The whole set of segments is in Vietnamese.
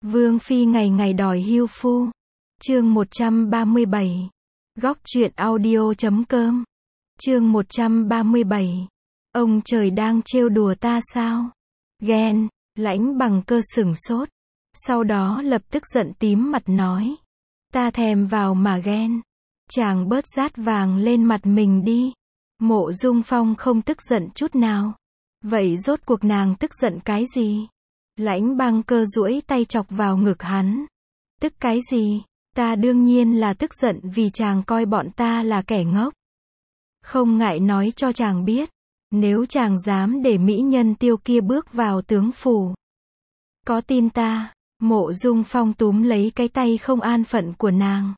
Vương phi ngày ngày đòi hưu phu. Chương 137. Góc truyện audio.com. Chương 137. Ông trời đang trêu đùa ta sao? Ghen. Lãnh Bằng Cơ sửng sốt. Sau đó lập tức giận tím mặt nói. Ta thèm vào mà ghen. Chàng bớt rát vàng lên mặt mình đi. Mộ Dung Phong không tức giận chút nào. Vậy rốt cuộc nàng tức giận cái gì? Lãnh Bằng Cơ duỗi tay chọc vào ngực hắn. Tức cái gì? Ta đương nhiên là tức giận vì chàng coi bọn ta là kẻ ngốc. Không ngại nói cho chàng biết. Nếu chàng dám để mỹ nhân Tiêu kia bước vào tướng phủ. Có tin ta? Mộ Dung Phong túm lấy cái tay không an phận của nàng.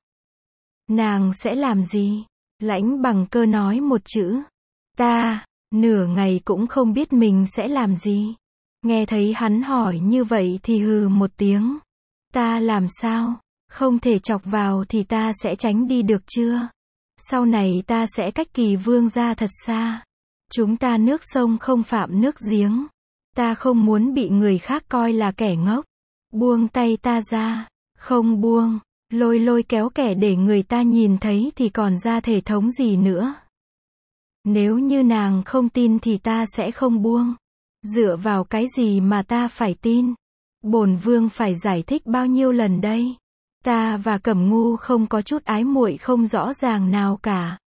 Nàng sẽ làm gì? Lãnh Bằng Cơ nói một chữ. Ta, nửa ngày cũng không biết mình sẽ làm gì. Nghe thấy hắn hỏi như vậy thì hừ một tiếng. Ta làm sao? Không thể chọc vào thì ta sẽ tránh đi được chưa? Sau này ta sẽ cách Kỳ Vương ra thật xa. Chúng ta nước sông không phạm nước giếng. Ta không muốn bị người khác coi là kẻ ngốc. Buông tay ta ra. Không buông. Lôi lôi kéo kẻ để người ta nhìn thấy thì còn ra thể thống gì nữa. Nếu như nàng không tin thì ta sẽ không buông. Dựa vào cái gì mà ta phải tin? Bổn vương phải giải thích bao nhiêu lần đây? Ta và Cẩm Ngu không có chút ái muội không rõ ràng nào cả.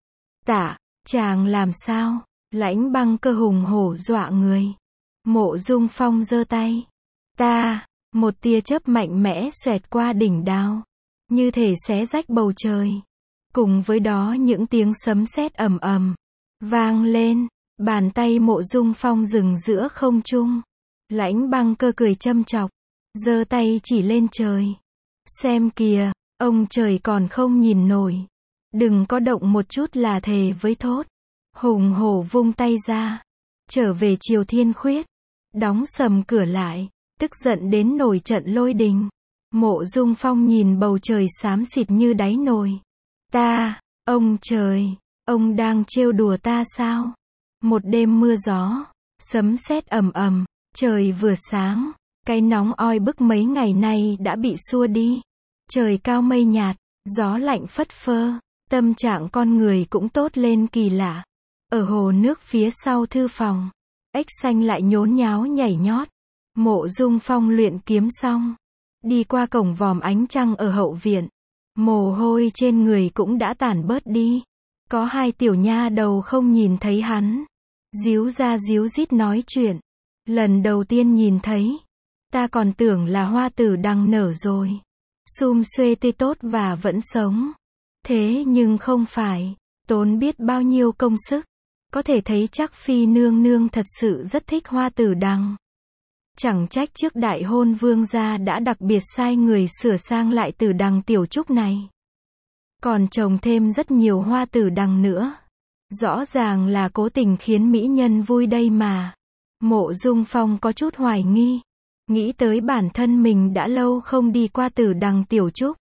Tạ, chàng làm sao? Lãnh Bằng Cơ hùng hổ dọa người. Mộ Dung Phong giơ tay. Ta, một tia chớp mạnh mẽ xoẹt qua đỉnh đao. Như thể xé rách bầu trời. Cùng với đó những tiếng sấm sét ầm ầm vang lên. Bàn tay Mộ Dung Phong dừng giữa không trung. Lãnh Bằng Cơ cười châm chọc. Giơ tay chỉ lên trời. Xem kìa, ông trời còn không nhìn nổi. Đừng có động một chút là thề với thốt. Hùng hổ vung tay ra. Trở về Triều Thiên Khuyết. Đóng sầm cửa lại. Tức giận đến nổi trận lôi đình. Mộ Dung Phong nhìn bầu trời xám xịt như đáy nồi. Ta, ông trời, ông đang trêu đùa ta sao? Một đêm mưa gió, sấm sét ầm ầm, trời vừa sáng, cái nóng oi bức mấy ngày nay đã bị xua đi. Trời cao mây nhạt, gió lạnh phất phơ, tâm trạng con người cũng tốt lên kỳ lạ. Ở hồ nước phía sau thư phòng, ếch xanh lại nhốn nháo nhảy nhót. Mộ Dung Phong luyện kiếm xong, đi qua cổng vòm ánh trăng ở hậu viện. Mồ hôi trên người cũng đã tản bớt đi. Có hai tiểu nha đầu không nhìn thấy hắn. Díu ra díu dít nói chuyện. Lần đầu tiên nhìn thấy, ta còn tưởng là hoa tử đằng nở rồi. Sum xuê tươi tốt và vẫn sống. Thế nhưng không phải. Tốn biết bao nhiêu công sức. Có thể thấy chắc phi nương nương thật sự rất thích hoa tử đằng. Chẳng trách trước đại hôn vương gia đã đặc biệt sai người sửa sang lại tử đằng tiểu trúc này. Còn trồng thêm rất nhiều hoa tử đằng nữa. Rõ ràng là cố tình khiến mỹ nhân vui đây mà. Mộ Dung Phong có chút hoài nghi. Nghĩ tới bản thân mình đã lâu không đi qua tử đằng tiểu trúc.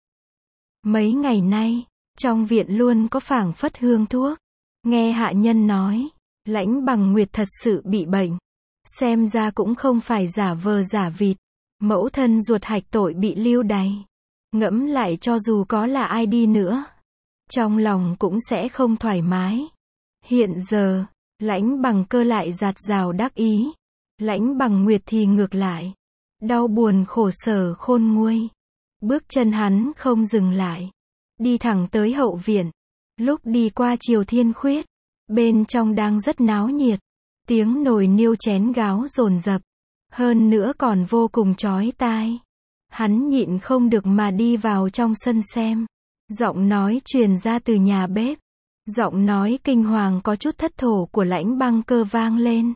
Mấy ngày nay, trong viện luôn có phảng phất hương thuốc. Nghe hạ nhân nói, Lãnh Bằng Nguyệt thật sự bị bệnh. Xem ra cũng không phải giả vờ giả vịt. Mẫu thân ruột hạch tội bị lưu đày. Ngẫm lại cho dù có là ai đi nữa, trong lòng cũng sẽ không thoải mái. Hiện giờ, Lãnh Bằng Cơ lại dạt dào đắc ý. Lãnh Bằng Nguyệt thì ngược lại. Đau buồn khổ sở khôn nguôi. Bước chân hắn không dừng lại. Đi thẳng tới hậu viện. Lúc đi qua Triều Thiên Khuyết, bên trong đang rất náo nhiệt. Tiếng nồi niêu chén gáo dồn dập. Hơn nữa còn vô cùng chói tai. Hắn nhịn không được mà đi vào trong sân xem. Giọng nói truyền ra từ nhà bếp. Giọng nói kinh hoàng có chút thất thổ của Lãnh Bằng Cơ vang lên.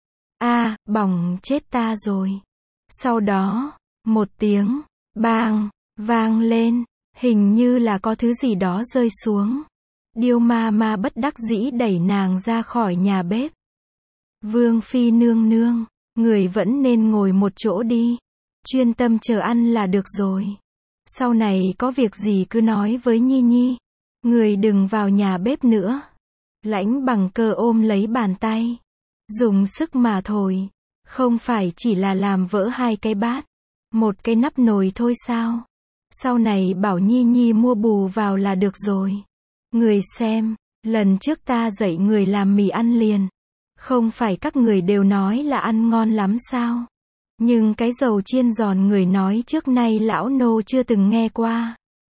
A, bỏng chết ta rồi. Sau đó, một tiếng, bang, vang lên. Hình như là có thứ gì đó rơi xuống. Điêu ma ma bất đắc dĩ đẩy nàng ra khỏi nhà bếp. Vương phi nương nương, người vẫn nên ngồi một chỗ đi. Chuyên tâm chờ ăn là được rồi. Sau này có việc gì cứ nói với Nhi Nhi. Người đừng vào nhà bếp nữa. Lãnh Bằng Cơ ôm lấy bàn tay. Dùng sức mà thổi. Không phải chỉ là làm vỡ hai cái bát. Một cái nắp nồi thôi sao? Sau này bảo Nhi Nhi mua bù vào là được rồi. Người xem, lần trước ta dạy người làm mì ăn liền. Không phải các người đều nói là ăn ngon lắm sao? Nhưng cái dầu chiên giòn người nói trước nay lão nô chưa từng nghe qua.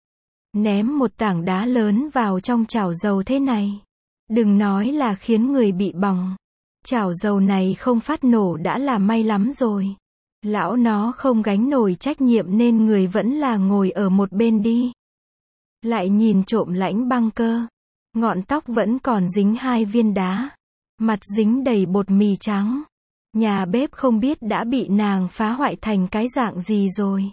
Ném một tảng đá lớn vào trong chảo dầu thế này. Đừng nói là khiến người bị bỏng. Chảo dầu này không phát nổ đã là may lắm rồi. Lão nó không gánh nổi trách nhiệm nên người vẫn là ngồi ở một bên đi. Lại nhìn trộm Lãnh Băng Cơ. Ngọn tóc vẫn còn dính 2 viên đá. Mặt dính đầy bột mì trắng. Nhà bếp không biết đã bị nàng phá hoại thành cái dạng gì rồi.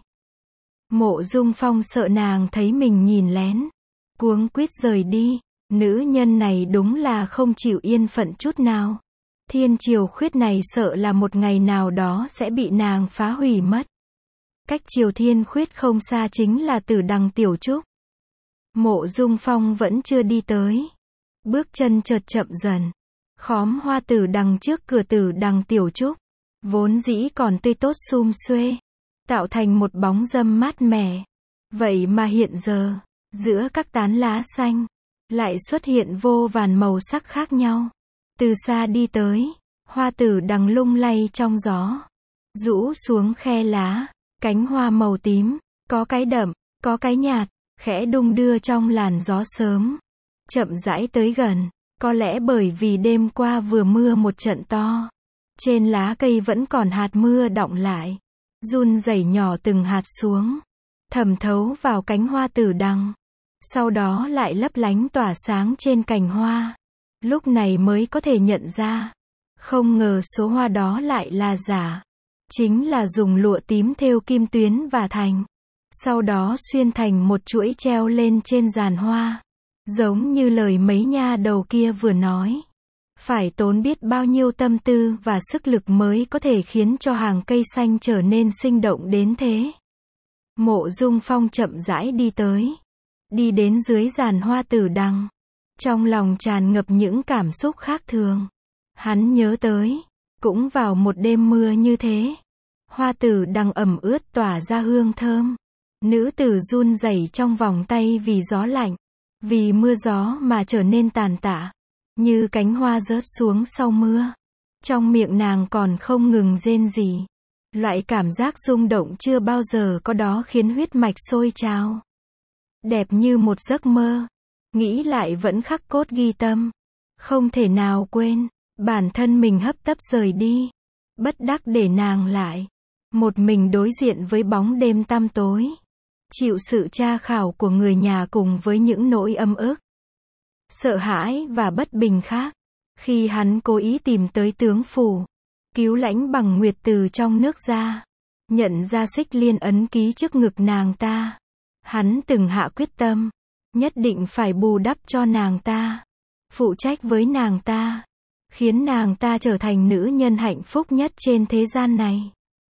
Mộ Dung Phong sợ nàng thấy mình nhìn lén. Cuống quýt rời đi. Nữ nhân này đúng là không chịu yên phận chút nào. Thiên Triều Khuyết này sợ là một ngày nào đó sẽ bị nàng phá hủy mất. Cách Triều Thiên Khuyết không xa chính là Tử Đằng Tiểu Trúc. Mộ Dung Phong vẫn chưa đi tới. Bước chân chợt chậm dần. Khóm hoa tử đằng trước cửa Tử Đằng Tiểu Trúc. Vốn dĩ còn tươi tốt sum xuê. Tạo thành một bóng râm mát mẻ. Vậy mà hiện giờ, giữa các tán lá xanh, lại xuất hiện vô vàn màu sắc khác nhau. Từ xa đi tới, hoa tử đằng lung lay trong gió. Rũ xuống khe lá, cánh hoa màu tím, có cái đậm, có cái nhạt, khẽ đung đưa trong làn gió sớm. Chậm rãi tới gần, có lẽ bởi vì đêm qua vừa mưa một trận to. Trên lá cây vẫn còn hạt mưa đọng lại. Run rẩy nhỏ từng hạt xuống. Thẩm thấu vào cánh hoa tử đằng. Sau đó lại lấp lánh tỏa sáng trên cành hoa. Lúc này mới có thể nhận ra. Không ngờ số hoa đó lại là giả. Chính là dùng lụa tím thêu kim tuyến và thành. Sau đó xuyên thành một chuỗi treo lên trên giàn hoa. Giống như lời mấy nha đầu kia vừa nói. Phải tốn biết bao nhiêu tâm tư và sức lực mới có thể khiến cho hàng cây xanh trở nên sinh động đến thế. Mộ Dung Phong chậm rãi đi tới. Đi đến dưới giàn hoa tử đằng. Trong lòng tràn ngập những cảm xúc khác thường. Hắn nhớ tới, cũng vào một đêm mưa như thế. Hoa tử đằng ẩm ướt tỏa ra hương thơm. Nữ tử run rẩy trong vòng tay vì gió lạnh. Vì mưa gió mà trở nên tàn tạ. Như cánh hoa rớt xuống sau mưa. Trong miệng nàng còn không ngừng rên rỉ. Loại cảm giác rung động chưa bao giờ có đó khiến huyết mạch sôi trào. Đẹp như một giấc mơ. Nghĩ lại vẫn khắc cốt ghi tâm. Không thể nào quên. Bản thân mình hấp tấp rời đi. Bất đắc để nàng lại. Một mình đối diện với bóng đêm tăm tối. Chịu sự tra khảo của người nhà cùng với những nỗi âm ức. Sợ hãi và bất bình khác. Khi hắn cố ý tìm tới tướng phủ. Cứu Lãnh Bằng Nguyệt từ trong nước ra. Nhận ra xích liên ấn ký trước ngực nàng ta. Hắn từng hạ quyết tâm. Nhất định phải bù đắp cho nàng ta. Phụ trách với nàng ta. Khiến nàng ta trở thành nữ nhân hạnh phúc nhất trên thế gian này.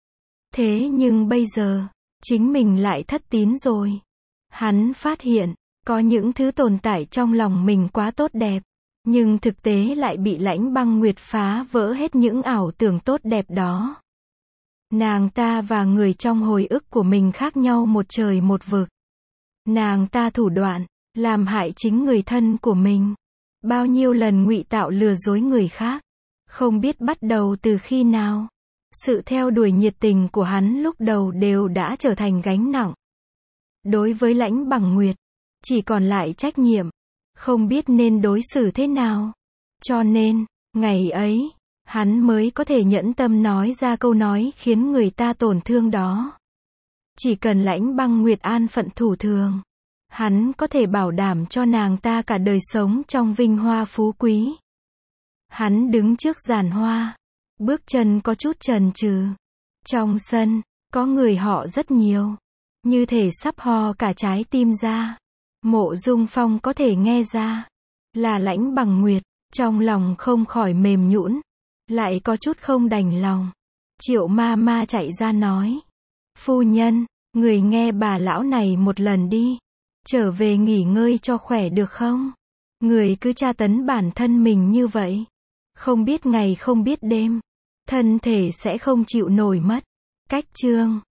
Thế nhưng bây giờ, chính mình lại thất tín rồi. Hắn phát hiện, có những thứ tồn tại trong lòng mình quá tốt đẹp. Nhưng thực tế lại bị Lãnh Băng Nguyệt phá vỡ hết những ảo tưởng tốt đẹp đó. Nàng ta và người trong hồi ức của mình khác nhau một trời một vực. Nàng ta thủ đoạn, làm hại chính người thân của mình. Bao nhiêu lần ngụy tạo lừa dối người khác. Không biết bắt đầu từ khi nào. Sự theo đuổi nhiệt tình của hắn lúc đầu đều đã trở thành gánh nặng. Đối với Lãnh Bằng Nguyệt, chỉ còn lại trách nhiệm. Không biết nên đối xử thế nào. Cho nên, ngày ấy, hắn mới có thể nhẫn tâm nói ra câu nói khiến người ta tổn thương đó. Chỉ cần Lãnh Băng Nguyệt an phận thủ thường. Hắn có thể bảo đảm cho nàng ta cả đời sống trong vinh hoa phú quý. Hắn đứng trước giàn hoa. Bước chân có chút chần chừ. Trong sân, có người họ rất nhiều. Như thể sắp ho cả trái tim ra. Mộ Dung Phong có thể nghe ra. Là Lãnh Bằng Nguyệt. Trong lòng không khỏi mềm nhũn. Lại có chút không đành lòng. Triệu ma ma chạy ra nói. Phu nhân, người nghe bà lão này một lần đi. Trở về nghỉ ngơi cho khỏe được không? Người cứ tra tấn bản thân mình như vậy. Không biết ngày không biết đêm. Thân thể sẽ không chịu nổi mất. Cách chương